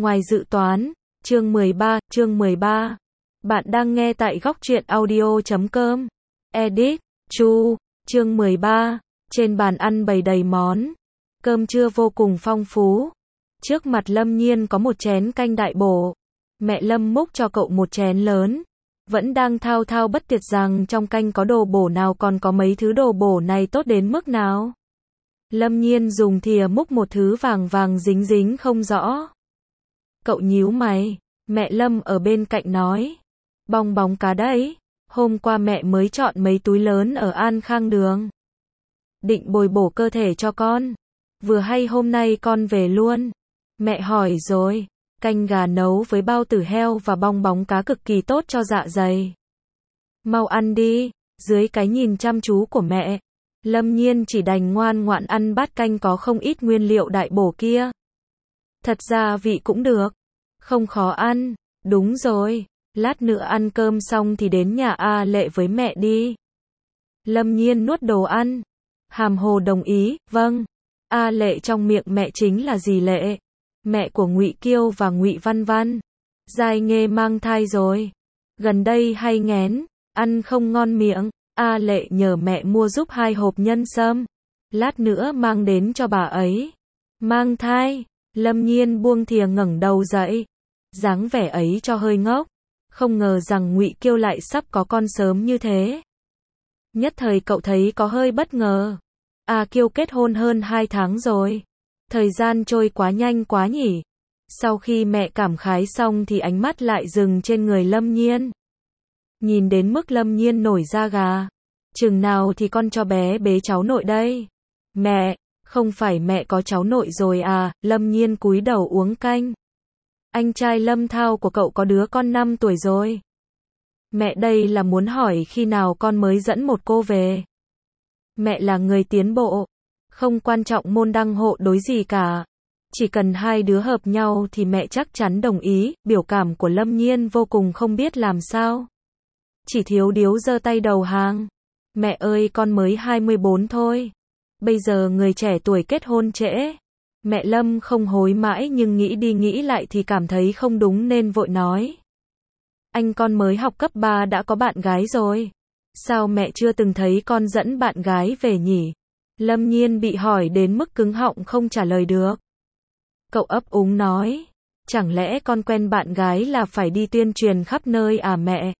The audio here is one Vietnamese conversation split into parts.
Ngoài dự toán, chương 13. Bạn đang nghe tại góc truyện audio.com. Edit, Chu, chương 13. Trên bàn ăn bày đầy món. Cơm trưa vô cùng phong phú. Trước mặt Lâm Nhiên có một chén canh đại bổ. Mẹ Lâm múc cho cậu một chén lớn. Vẫn đang thao thao bất tuyệt rằng trong canh có đồ bổ nào, còn có mấy thứ đồ bổ này tốt đến mức nào. Lâm Nhiên dùng thìa múc một thứ vàng vàng dính dính không rõ. Cậu nhíu mày, mẹ Lâm ở bên cạnh nói. Bong bóng cá đấy, hôm qua mẹ mới chọn mấy túi lớn ở An Khang Đường. Định bồi bổ cơ thể cho con. Vừa hay hôm nay con về luôn. Mẹ hỏi rồi, canh gà nấu với bao tử heo và bong bóng cá cực kỳ tốt cho dạ dày. Mau ăn đi, dưới cái nhìn chăm chú của mẹ. Lâm Nhiên chỉ đành ngoan ngoãn ăn bát canh có không ít nguyên liệu đại bổ kia. Thật ra vị cũng được, không khó ăn. Đúng rồi, lát nữa ăn cơm xong thì đến nhà A Lệ với mẹ đi. Lâm Nhiên nuốt đồ ăn, hàm hồ đồng ý. Vâng. A Lệ trong miệng mẹ chính là dì Lệ, mẹ của Ngụy Kiêu và Ngụy Văn Văn. Giai Nghê mang thai rồi, gần đây hay nghén, ăn không ngon miệng. A Lệ nhờ mẹ mua giúp 2 hộp nhân sâm, lát nữa mang đến cho bà ấy. Mang thai? Lâm Nhiên buông thìa ngẩng đầu dậy, dáng vẻ ấy cho hơi ngốc, không ngờ rằng Ngụy Kiêu lại sắp có con sớm như thế. Nhất thời cậu thấy có hơi bất ngờ. A Kiêu kết hôn hơn 2 tháng rồi, thời gian trôi quá nhanh quá nhỉ. Sau khi mẹ cảm khái xong thì ánh mắt lại dừng trên người Lâm Nhiên. Nhìn đến mức Lâm Nhiên nổi da gà. Chừng nào thì con cho bé bế cháu nội đây? Mẹ, không phải mẹ có cháu nội rồi à? Lâm Nhiên cúi đầu uống canh. Anh trai Lâm Thao của cậu có đứa con 5 tuổi rồi. Mẹ đây là muốn hỏi khi nào con mới dẫn một cô về. Mẹ là người tiến bộ, không quan trọng môn đăng hộ đối gì cả. Chỉ cần 2 đứa hợp nhau thì mẹ chắc chắn đồng ý. Biểu cảm của Lâm Nhiên vô cùng không biết làm sao. Chỉ thiếu điếu giơ tay đầu hàng. Mẹ ơi, con mới 24 thôi. Bây giờ người trẻ tuổi kết hôn trễ. Mẹ Lâm không hối mãi nhưng nghĩ đi nghĩ lại thì cảm thấy không đúng nên vội nói. Anh con mới học cấp 3 đã có bạn gái rồi. Sao mẹ chưa từng thấy con dẫn bạn gái về nhỉ? Lâm Nhiên bị hỏi đến mức cứng họng không trả lời được. Cậu ấp úng nói. Chẳng lẽ con quen bạn gái là phải đi tuyên truyền khắp nơi à mẹ?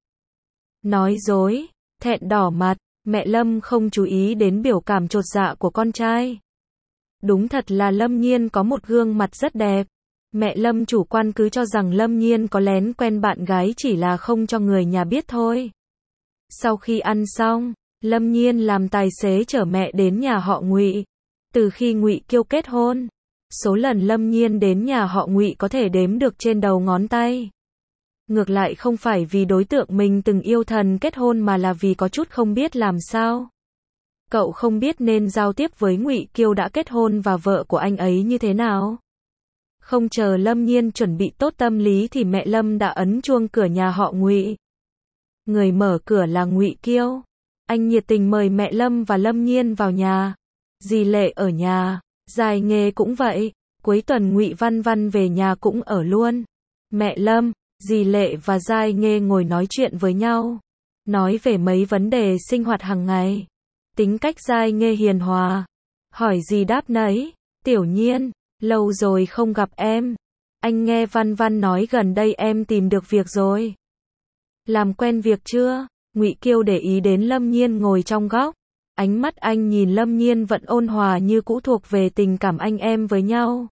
Nói dối, thẹn đỏ mặt, mẹ Lâm không chú ý đến biểu cảm chột dạ của con trai. Đúng thật là Lâm Nhiên có một gương mặt rất đẹp. Mẹ Lâm chủ quan cứ cho rằng Lâm Nhiên có lén quen bạn gái chỉ là không cho người nhà biết thôi. Sau khi ăn xong, Lâm Nhiên làm tài xế chở mẹ đến nhà họ Ngụy. Từ khi Ngụy Kiêu kết hôn, số lần Lâm Nhiên đến nhà họ Ngụy có thể đếm được trên đầu ngón tay. Ngược lại không phải vì đối tượng mình từng yêu thần kết hôn mà là vì có chút không biết làm sao. Cậu không biết nên giao tiếp với Ngụy Kiêu đã kết hôn và vợ của anh ấy như thế nào. Không chờ Lâm Nhiên chuẩn bị tốt tâm lý thì mẹ Lâm đã ấn chuông cửa nhà họ Ngụy. Người mở cửa là Ngụy Kiêu. Anh nhiệt tình mời mẹ Lâm và Lâm Nhiên vào nhà. Dì Lệ ở nhà, Giai Nghê cũng vậy. Cuối tuần Ngụy Văn Văn về nhà cũng ở luôn. Mẹ Lâm, dì Lệ và Giai Nghê ngồi nói chuyện với nhau, nói về mấy vấn đề sinh hoạt hàng ngày. Tính cách Giai Nghê hiền hòa, hỏi gì đáp nấy. Tiểu Nhiên, lâu rồi không gặp em. Anh nghe Văn Văn nói gần đây em tìm được việc rồi. Làm quen việc chưa? Ngụy Kiêu để ý đến Lâm Nhiên ngồi trong góc. Ánh mắt anh nhìn Lâm Nhiên vẫn ôn hòa như cũ, thuộc về tình cảm anh em với nhau.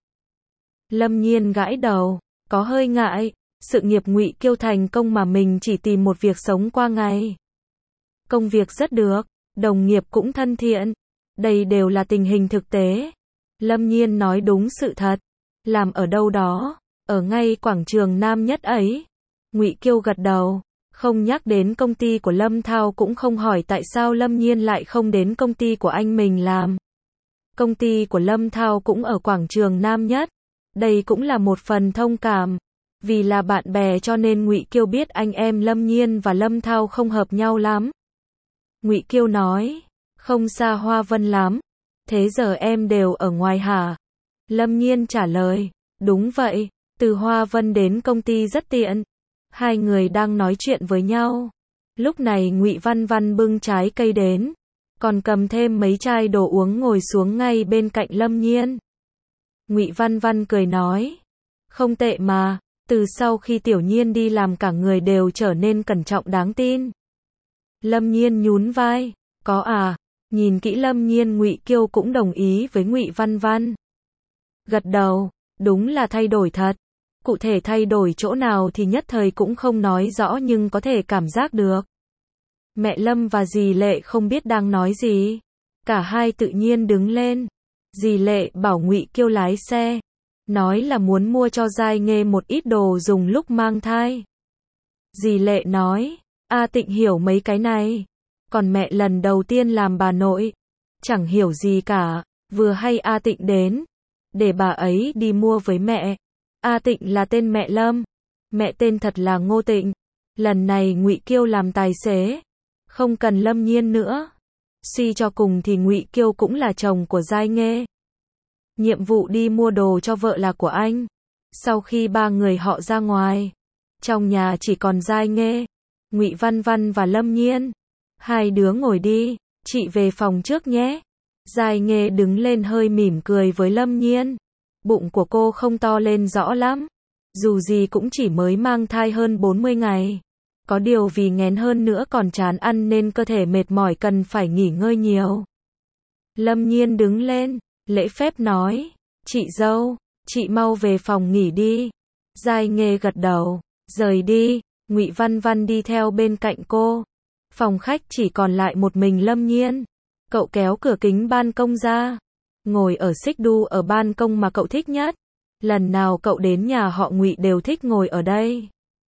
Lâm Nhiên gãi đầu, có hơi ngại. Sự nghiệp Ngụy Kiêu thành công mà mình chỉ tìm một việc sống qua ngày. Công việc rất được, đồng nghiệp cũng thân thiện. Đây đều là tình hình thực tế. Lâm Nhiên nói đúng sự thật. Làm ở đâu đó, ở ngay quảng trường Nam Nhất ấy. Ngụy Kiêu gật đầu, không nhắc đến công ty của Lâm Thao, cũng không hỏi tại sao Lâm Nhiên lại không đến công ty của anh mình làm. Công ty của Lâm Thao cũng ở quảng trường Nam Nhất. Đây cũng là một phần thông cảm. Vì là bạn bè cho nên Ngụy Kiêu biết anh em Lâm Nhiên và Lâm Thao không hợp nhau lắm. Ngụy Kiêu nói, không xa Hoa Vân lắm. Thế giờ em đều ở ngoài hả? Lâm Nhiên trả lời, đúng vậy, Từ Hoa Vân đến công ty rất tiện. Hai người đang nói chuyện với nhau. Lúc này Ngụy Văn Văn bưng trái cây đến, còn cầm thêm mấy chai đồ uống ngồi xuống ngay bên cạnh Lâm Nhiên. Ngụy Văn Văn cười nói, không tệ mà, từ sau khi Tiểu Nhiên đi làm cả người đều trở nên cẩn trọng đáng tin. Lâm Nhiên nhún vai, có à, nhìn kỹ Lâm Nhiên Ngụy Kiêu cũng đồng ý với Ngụy Văn Văn. Gật đầu, đúng là thay đổi thật. Cụ thể thay đổi chỗ nào thì nhất thời cũng không nói rõ nhưng có thể cảm giác được. Mẹ Lâm và dì Lệ không biết đang nói gì. Cả hai tự nhiên đứng lên. Dì Lệ bảo Ngụy Kiêu lái xe. Nói là muốn mua cho Giai Nghê một ít đồ dùng lúc mang thai. Dì Lệ nói, A Tịnh hiểu mấy cái này. Còn mẹ lần đầu tiên làm bà nội. Chẳng hiểu gì cả. Vừa hay A Tịnh đến. Để bà ấy đi mua với mẹ. A Tịnh là tên mẹ Lâm. Mẹ tên thật là Ngô Tịnh. Lần này Ngụy Kiêu làm tài xế. Không cần Lâm Nhiên nữa. Suy cho cùng thì Ngụy Kiêu cũng là chồng của Giai Nghê. Nhiệm vụ đi mua đồ cho vợ là của anh. Sau khi ba người họ ra ngoài, trong nhà chỉ còn Giai Nghê, Ngụy Văn Văn và Lâm Nhiên. Hai đứa ngồi đi, chị về phòng trước nhé. Giai Nghê đứng lên hơi mỉm cười với Lâm Nhiên. Bụng của cô không to lên rõ lắm. Dù gì cũng chỉ mới mang thai hơn 40 ngày. Có điều vì nghén hơn nữa còn chán ăn nên cơ thể mệt mỏi cần phải nghỉ ngơi nhiều. Lâm Nhiên đứng lên, lễ phép nói, chị dâu, chị mau về phòng nghỉ đi. Giai Nghê gật đầu, rời đi, Ngụy Văn Văn đi theo bên cạnh cô. Phòng khách chỉ còn lại một mình Lâm Nhiên. Cậu kéo cửa kính ban công ra, ngồi ở xích đu ở ban công mà cậu thích nhất. Lần nào cậu đến nhà họ Ngụy đều thích ngồi ở đây.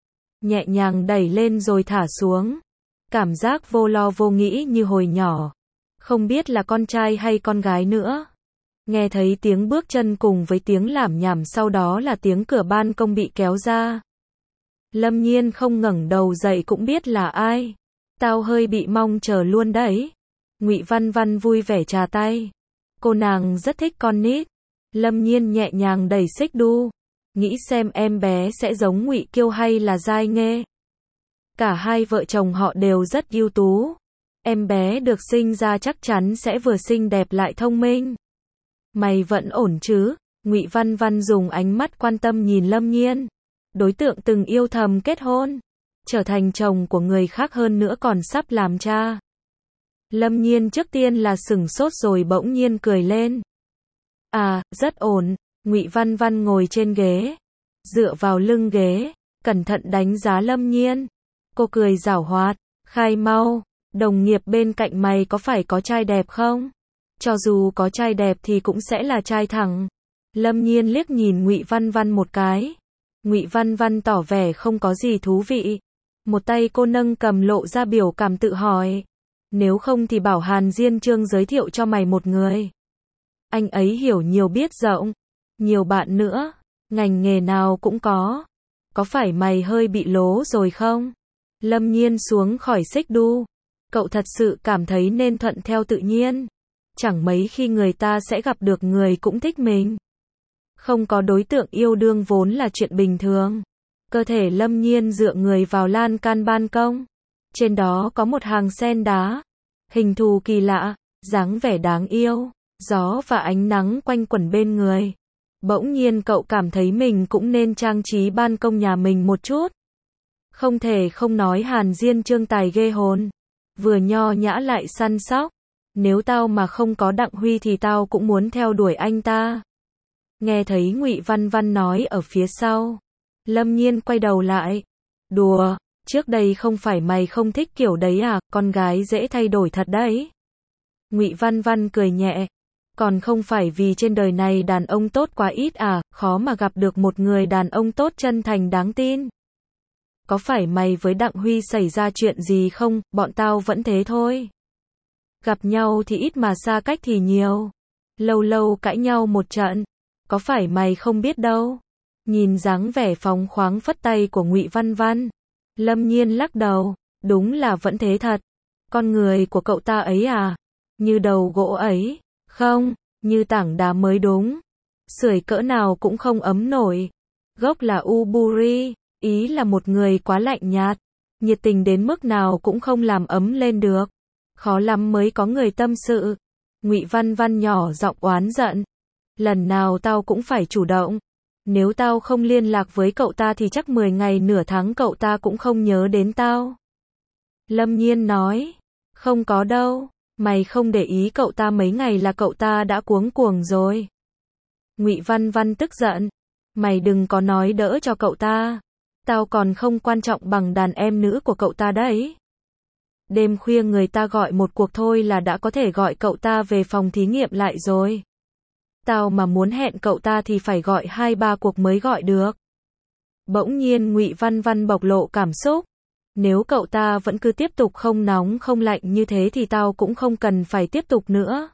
Nhẹ nhàng đẩy lên rồi thả xuống. Cảm giác vô lo vô nghĩ như hồi nhỏ. Không biết là con trai hay con gái nữa. Nghe thấy tiếng bước chân cùng với tiếng lảm nhảm sau đó là tiếng cửa ban công bị kéo ra. Lâm Nhiên không ngẩng đầu dậy cũng biết là ai. Tao hơi bị mong chờ luôn đấy. Ngụy Văn Văn vui vẻ trà tay. Cô nàng rất thích con nít. Lâm Nhiên nhẹ nhàng đẩy xích đu. Nghĩ xem em bé sẽ giống Ngụy Kiêu hay là Giai Nghê. Cả hai vợ chồng họ đều rất ưu tú. Em bé được sinh ra chắc chắn sẽ vừa xinh đẹp lại thông minh. Mày vẫn ổn chứ? Ngụy Văn Văn dùng ánh mắt quan tâm nhìn Lâm Nhiên. Đối tượng từng yêu thầm kết hôn, trở thành chồng của người khác hơn nữa còn sắp làm cha. Lâm Nhiên trước tiên là sửng sốt rồi bỗng nhiên cười lên. À, rất ổn. Ngụy Văn Văn ngồi trên ghế, dựa vào lưng ghế, cẩn thận đánh giá Lâm Nhiên. Cô cười giảo hoạt, khai mau, đồng nghiệp bên cạnh mày có phải có trai đẹp không? Cho dù có trai đẹp thì cũng sẽ là trai thẳng. Lâm Nhiên liếc nhìn Ngụy Văn Văn một cái. Ngụy Văn Văn tỏ vẻ không có gì thú vị. Một tay cô nâng cầm lộ ra biểu cảm tự hỏi. Nếu không thì bảo Hàn Diên Trương giới thiệu cho mày một người. Anh ấy hiểu nhiều biết rộng. Nhiều bạn nữa. Ngành nghề nào cũng có. Có phải mày hơi bị lố rồi không? Lâm Nhiên xuống khỏi xích đu. Cậu thật sự cảm thấy nên thuận theo tự nhiên. Chẳng mấy khi người ta sẽ gặp được người cũng thích mình. Không có đối tượng yêu đương vốn là chuyện bình thường. Cơ thể Lâm Nhiên dựa người vào lan can ban công. Trên đó có một hàng sen đá. Hình thù kỳ lạ, dáng vẻ đáng yêu. Gió và ánh nắng quanh quẩn bên người. Bỗng nhiên cậu cảm thấy mình cũng nên trang trí ban công nhà mình một chút. Không thể không nói Hàn Diên Trương tài ghê hồn. Vừa nho nhã lại săn sóc. Nếu tao mà không có Đặng Huy thì tao cũng muốn theo đuổi anh ta. Nghe thấy Ngụy Văn Văn nói ở phía sau. Lâm Nhiên quay đầu lại. Đùa, trước đây không phải mày không thích kiểu đấy à, con gái dễ thay đổi thật đấy. Ngụy Văn Văn cười nhẹ. Còn không phải vì trên đời này đàn ông tốt quá ít à, khó mà gặp được một người đàn ông tốt chân thành đáng tin. Có phải mày với Đặng Huy xảy ra chuyện gì không, bọn tao vẫn thế thôi. Gặp nhau thì ít mà xa cách thì nhiều. Lâu lâu cãi nhau một trận. Có phải mày không biết đâu. Nhìn dáng vẻ phóng khoáng phất tay của Ngụy Văn Văn. Lâm Nhiên lắc đầu. Đúng là vẫn thế thật. Con người của cậu ta ấy à. Như đầu gỗ ấy. Không, như tảng đá mới đúng. Sưởi cỡ nào cũng không ấm nổi. Gốc là Uburi, ý là một người quá lạnh nhạt, nhiệt tình đến mức nào cũng không làm ấm lên được. Khó lắm mới có người tâm sự. Ngụy Văn Văn nhỏ giọng oán giận. Lần nào tao cũng phải chủ động. Nếu tao không liên lạc với cậu ta thì chắc 10 ngày nửa tháng cậu ta cũng không nhớ đến tao. Lâm Nhiên nói. Không có đâu. Mày không để ý cậu ta mấy ngày là cậu ta đã cuống cuồng rồi. Ngụy Văn Văn tức giận. Mày đừng có nói đỡ cho cậu ta. Tao còn không quan trọng bằng đàn em nữ của cậu ta đấy. Đêm khuya người ta gọi một cuộc thôi là đã có thể gọi cậu ta về phòng thí nghiệm lại rồi. Tao mà muốn hẹn cậu ta thì phải gọi 2-3 cuộc mới gọi được. Bỗng nhiên Ngụy Văn Văn bộc lộ cảm xúc. Nếu cậu ta vẫn cứ tiếp tục không nóng không lạnh như thế thì tao cũng không cần phải tiếp tục nữa.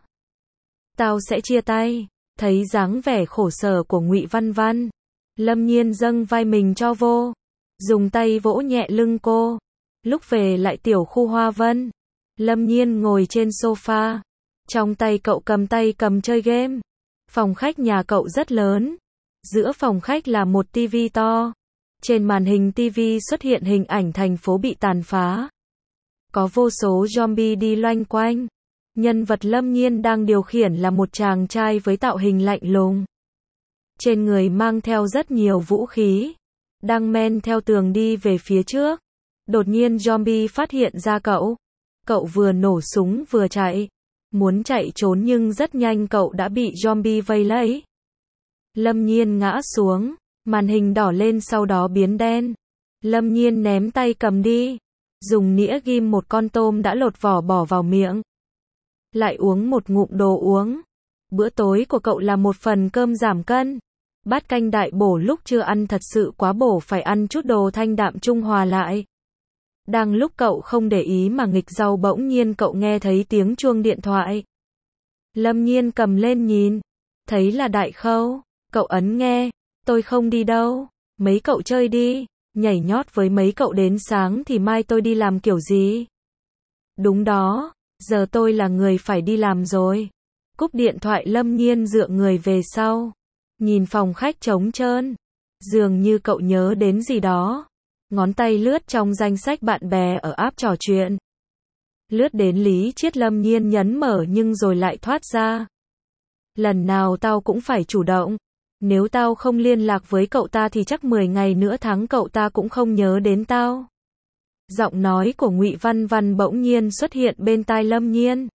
Tao sẽ chia tay. Thấy dáng vẻ khổ sở của Ngụy Văn Văn, Lâm Nhiên dâng vai mình cho vô, dùng tay vỗ nhẹ lưng cô. Lúc về lại tiểu khu Hoa Vân, Lâm Nhiên ngồi trên sofa, trong tay cậu cầm chơi game. Phòng khách nhà cậu rất lớn, giữa phòng khách là một tivi to. Trên màn hình tivi xuất hiện hình ảnh thành phố bị tàn phá. Có vô số zombie đi loanh quanh. Nhân vật Lâm Nhiên đang điều khiển là một chàng trai với tạo hình lạnh lùng. Trên người mang theo rất nhiều vũ khí. Đang men theo tường đi về phía trước. Đột nhiên zombie phát hiện ra cậu. Cậu vừa nổ súng vừa chạy. Muốn chạy trốn nhưng rất nhanh cậu đã bị zombie vây lấy. Lâm Nhiên ngã xuống. Màn hình đỏ lên sau đó biến đen. Lâm Nhiên ném tay cầm đi. Dùng nĩa ghim một con tôm đã lột vỏ bỏ vào miệng. Lại uống một ngụm đồ uống. Bữa tối của cậu là một phần cơm giảm cân. Bát canh đại bổ lúc chưa ăn thật sự quá bổ, phải ăn chút đồ thanh đạm trung hòa lại. Đang lúc cậu không để ý mà nghịch rau, bỗng nhiên cậu nghe thấy tiếng chuông điện thoại. Lâm Nhiên cầm lên nhìn. Thấy là Đại Khâu. Cậu ấn nghe. Tôi không đi đâu. Mấy cậu chơi đi. Nhảy nhót với mấy cậu đến sáng thì mai tôi đi làm kiểu gì? Đúng đó. Giờ tôi là người phải đi làm rồi. Cúp điện thoại Lâm Nhiên dựa người về sau. Nhìn phòng khách trống trơn. Dường như cậu nhớ đến gì đó. Ngón tay lướt trong danh sách bạn bè ở app trò chuyện. Lướt đến Lý Chiết, Lâm Nhiên nhấn mở nhưng rồi lại thoát ra. Lần nào tao cũng phải chủ động. Nếu tao không liên lạc với cậu ta thì chắc 10 ngày nữa tháng cậu ta cũng không nhớ đến tao. Giọng nói của Ngụy Văn Văn bỗng nhiên xuất hiện bên tai Lâm Nhiên.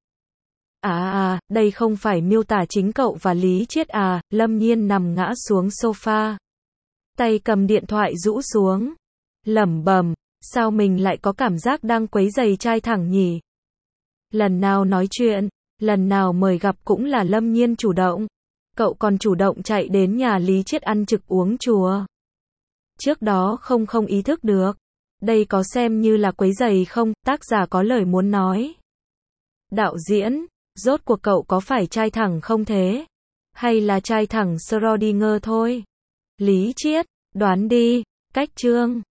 Đây không phải miêu tả chính cậu và Lý Chiết à? Lâm Nhiên nằm ngã xuống sofa. Tay cầm điện thoại rũ xuống. Lẩm bẩm, sao mình lại có cảm giác đang quấy rầy trai thẳng nhỉ? Lần nào nói chuyện, lần nào mời gặp cũng là Lâm Nhiên chủ động. Cậu còn chủ động chạy đến nhà Lý Chiết ăn trực uống chùa. Trước đó không ý thức được. Đây có xem như là quấy rầy không? Tác giả có lời muốn nói. Đạo diễn, rốt cuộc cậu có phải trai thẳng không thế? Hay là trai thẳng Schrödinger thôi? Lý Chiết, đoán đi. Cách chương